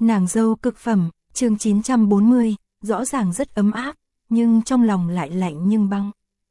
Nàng dâu cực phẩm, chương 940, rõ ràng rất ấm áp, nhưng trong lòng lại lạnh nhưng băng.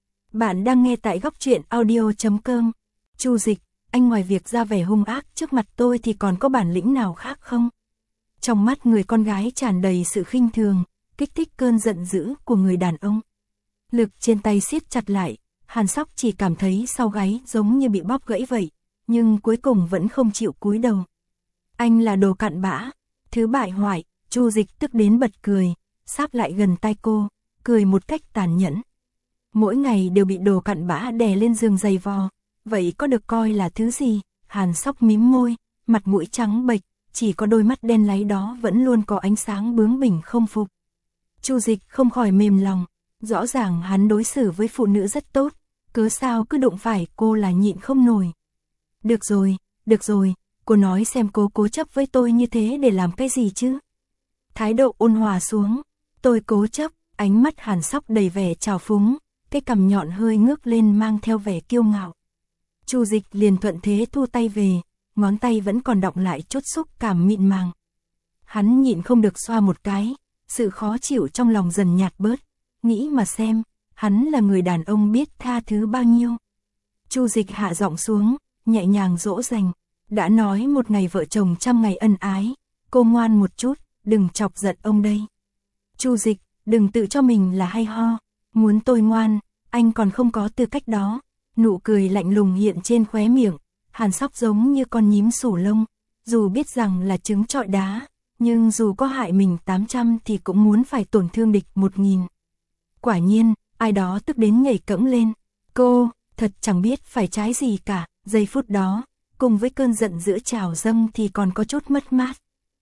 Bạn đang nghe tại góc truyện audio.com. Chu Dịch, anh ngoài việc ra vẻ hung ác trước mặt tôi thì còn có bản lĩnh nào khác không? Trong mắt người con gái tràn đầy sự khinh thường, kích thích cơn giận dữ của người đàn ông. Lực trên tay siết chặt lại, Hàn Sóc chỉ cảm thấy sau gáy giống như bị bóp gãy vậy, nhưng cuối cùng vẫn không chịu cúi đầu. Anh là đồ cặn bã, thứ bại hoại. Chu Dịch tức đến bật cười, sáp lại gần tai cô, cười một cách tàn nhẫn. Mỗi ngày đều bị đồ cặn bã đè lên giường giày vò, vậy có được coi là thứ gì? Hàn Sóc mím môi, mặt mũi trắng bệch, chỉ có đôi mắt đen láy đó vẫn luôn có ánh sáng bướng bỉnh không phục. Chu Dịch không khỏi mềm lòng, rõ ràng hắn đối xử với phụ nữ rất tốt, cớ sao cứ đụng phải cô là nhịn không nổi. Được rồi, cô nói xem cô cố chấp với tôi như thế để làm cái gì chứ? Thái độ ôn hòa xuống, tôi cố chấp, ánh mắt Hàn Sóc đầy vẻ trào phúng, cái cằm nhọn hơi ngước lên mang theo vẻ kiêu ngạo. Chu Dịch liền thuận thế thu tay về, ngón tay vẫn còn đọng lại chút xúc cảm mịn màng. Hắn nhịn không được xoa một cái, sự khó chịu trong lòng dần nhạt bớt, nghĩ mà xem, hắn là người đàn ông biết tha thứ bao nhiêu. Chu Dịch hạ giọng xuống, nhẹ nhàng dỗ dành, đã nói một ngày vợ chồng trăm ngày ân ái, cô ngoan một chút, đừng chọc giận ông đây. Chu Dịch, đừng tự cho mình là hay ho, muốn tôi ngoan, anh còn không có tư cách đó. Nụ cười lạnh lùng hiện trên khóe miệng, Hàn Sóc giống như con nhím sủ lông, dù biết rằng là trứng trọi đá, nhưng dù có hại mình 800 thì cũng muốn phải tổn thương địch 1000. Quả nhiên, ai đó tức đến nhảy cẫng lên, cô, thật chẳng biết phải trái gì cả. Giây phút đó, cùng với cơn giận dữ trào dâng thì còn có chút mất mát.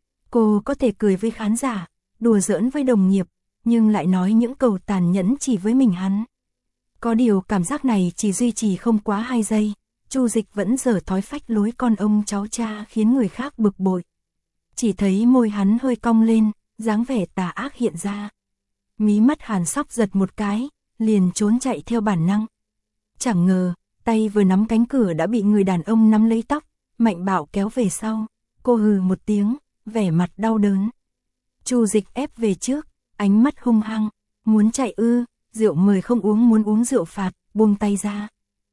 Cô có thể cười với khán giả, đùa giỡn với đồng nghiệp, nhưng lại nói những câu tàn nhẫn chỉ với mình hắn. Có điều cảm giác này chỉ duy trì không quá 2 giây, Chu Dịch vẫn dở thói phách lối con ông cháu cha khiến người khác bực bội. Chỉ thấy môi hắn hơi cong lên, dáng vẻ tà ác hiện ra. Mí mắt Hàn Sóc giật một cái, liền trốn chạy theo bản năng. Chẳng ngờ, tay vừa nắm cánh cửa đã bị người đàn ông nắm lấy tóc, mạnh bạo kéo về sau. Cô hừ một tiếng, vẻ mặt đau đớn. Chu Dịch ép về trước, ánh mắt hung hăng, muốn chạy ư? Rượu mời không uống, muốn uống rượu phạt, buông tay ra.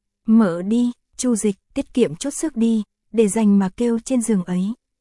Mở đi, Chu Dịch, tiết kiệm chút sức đi, để dành mà kêu trên giường ấy.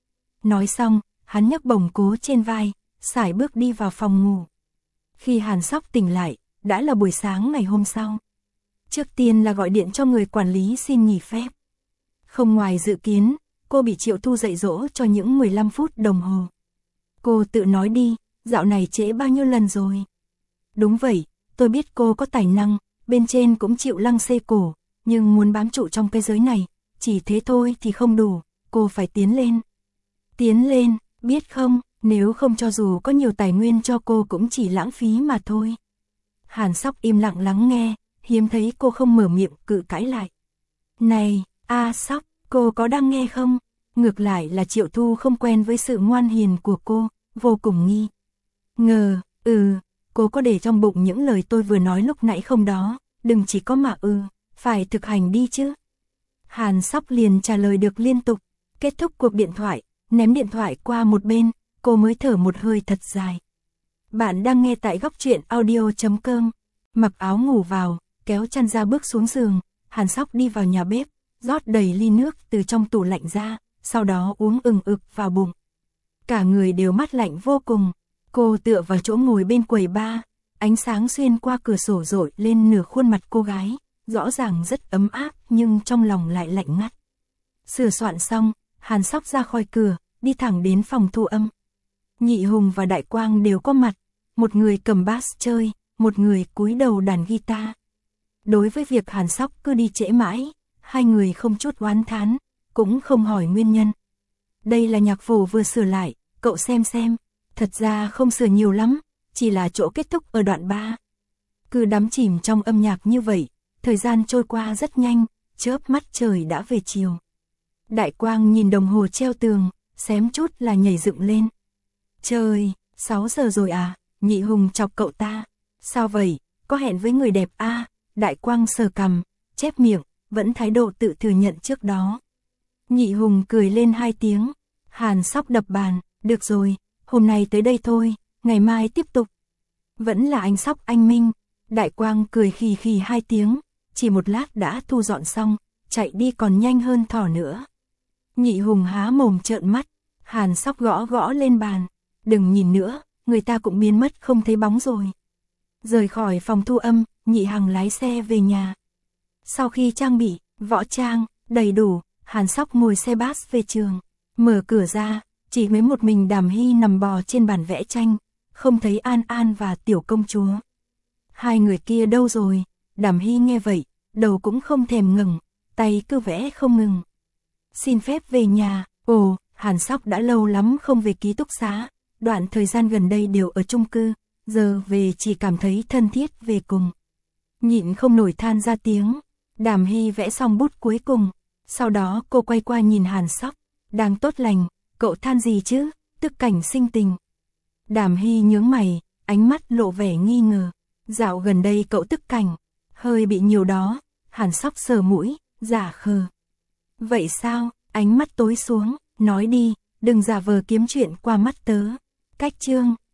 Nói xong, hắn nhấc bổng cố trên vai, sải bước đi vào phòng ngủ. Khi Hàn Sóc tỉnh lại, đã là buổi sáng ngày hôm sau. Trước tiên là gọi điện cho người quản lý xin nghỉ phép. Không ngoài dự kiến, cô bị Triệu Thu dạy dỗ cho những 15 phút đồng hồ. Cô tự nói đi, dạo này trễ bao nhiêu lần rồi? Đúng vậy, tôi biết cô có tài năng, bên trên cũng chịu lăng xê cổ, nhưng muốn bám trụ trong cái giới này, chỉ thế thôi thì không đủ, cô phải tiến lên. Tiến lên, biết không, nếu không cho dù có nhiều tài nguyên cho cô cũng chỉ lãng phí mà thôi. Hàn Sóc im lặng lắng nghe, hiếm thấy cô không mở miệng cự cãi lại. Này, Sóc, cô có đang nghe không? Ngược lại là Triệu Thu không quen với sự ngoan hiền của cô, vô cùng nghi ngờ. Cô có để trong bụng những lời tôi vừa nói lúc nãy không đó? Đừng chỉ có mà phải thực hành đi chứ. Hàn Sóc liền trả lời được liên tục. Kết thúc cuộc điện thoại, ném điện thoại qua một bên, cô mới thở một hơi thật dài. Bạn đang nghe tại góc truyện audio.com. Mặc áo ngủ vào, kéo chăn ra bước xuống giường, Hàn Sóc đi vào nhà bếp, rót đầy ly nước từ trong tủ lạnh ra, sau đó uống ừng ực vào bụng. Cả người đều mát lạnh vô cùng. Cô tựa vào chỗ ngồi bên quầy bar, ánh sáng xuyên qua cửa sổ rọi lên nửa khuôn mặt cô gái, rõ ràng rất ấm áp nhưng trong lòng lại lạnh ngắt. Sửa soạn xong, Hàn Sóc ra khỏi cửa, đi thẳng đến phòng thu âm. Nhị Hùng và Đại Quang đều có mặt, một người cầm bass chơi, một người cúi đầu đàn guitar. Đối với việc Hàn Sóc cứ đi trễ mãi, hai người không chút oán thán, cũng không hỏi nguyên nhân. Đây là nhạc phổ vừa sửa lại, cậu xem. Thật ra không sửa nhiều lắm, chỉ là chỗ kết thúc ở đoạn 3. Cứ đắm chìm trong âm nhạc như vậy, thời gian trôi qua rất nhanh, chớp mắt trời đã về chiều. Đại Quang nhìn đồng hồ treo tường, xém chút là nhảy dựng lên. Trời, 6 giờ rồi à? Nhị Hùng chọc cậu ta. Sao vậy, có hẹn với người đẹp à? Đại Quang sờ cằm, chép miệng, vẫn thái độ tự thừa nhận trước đó. Nhị Hùng cười lên 2 tiếng. Hàn Sóc đập bàn, được rồi, hôm nay tới đây thôi, ngày mai tiếp tục. Vẫn là anh Sóc anh Minh. Đại Quang cười khì khì 2 tiếng, chỉ một lát đã thu dọn xong, chạy đi còn nhanh hơn thỏ nữa. Nhị Hùng há mồm trợn mắt, Hàn Sóc gõ gõ lên bàn, đừng nhìn nữa, người ta cũng biến mất không thấy bóng rồi. Rời khỏi phòng thu âm, Nhị Hằng lái xe về nhà. Sau khi trang bị, võ trang, đầy đủ, Hàn Sóc ngồi xe bus về trường, mở cửa ra, chỉ mấy một mình Đàm Hy nằm bò trên bàn vẽ tranh, không thấy An An và Tiểu Công Chúa. Hai người kia đâu rồi? Đàm Hy nghe vậy, đầu cũng không thèm ngừng, tay cứ vẽ không ngừng. Xin phép về nhà. Ồ, Hàn Sóc đã lâu lắm không về ký túc xá, đoạn thời gian gần đây đều ở chung cư, giờ về chỉ cảm thấy thân thiết về cùng. Nhịn không nổi than ra tiếng. Đàm Hy vẽ xong bút cuối cùng, sau đó cô quay qua nhìn Hàn Sóc, đang tốt lành, cậu than gì chứ, tức cảnh sinh tình. Đàm Hy nhướng mày, ánh mắt lộ vẻ nghi ngờ, dạo gần đây cậu tức cảnh, hơi bị nhiều đó. Hàn Sóc sờ mũi, giả khờ. Vậy sao? Ánh mắt tối xuống, nói đi, đừng giả vờ kiếm chuyện qua mắt tớ. Cách chương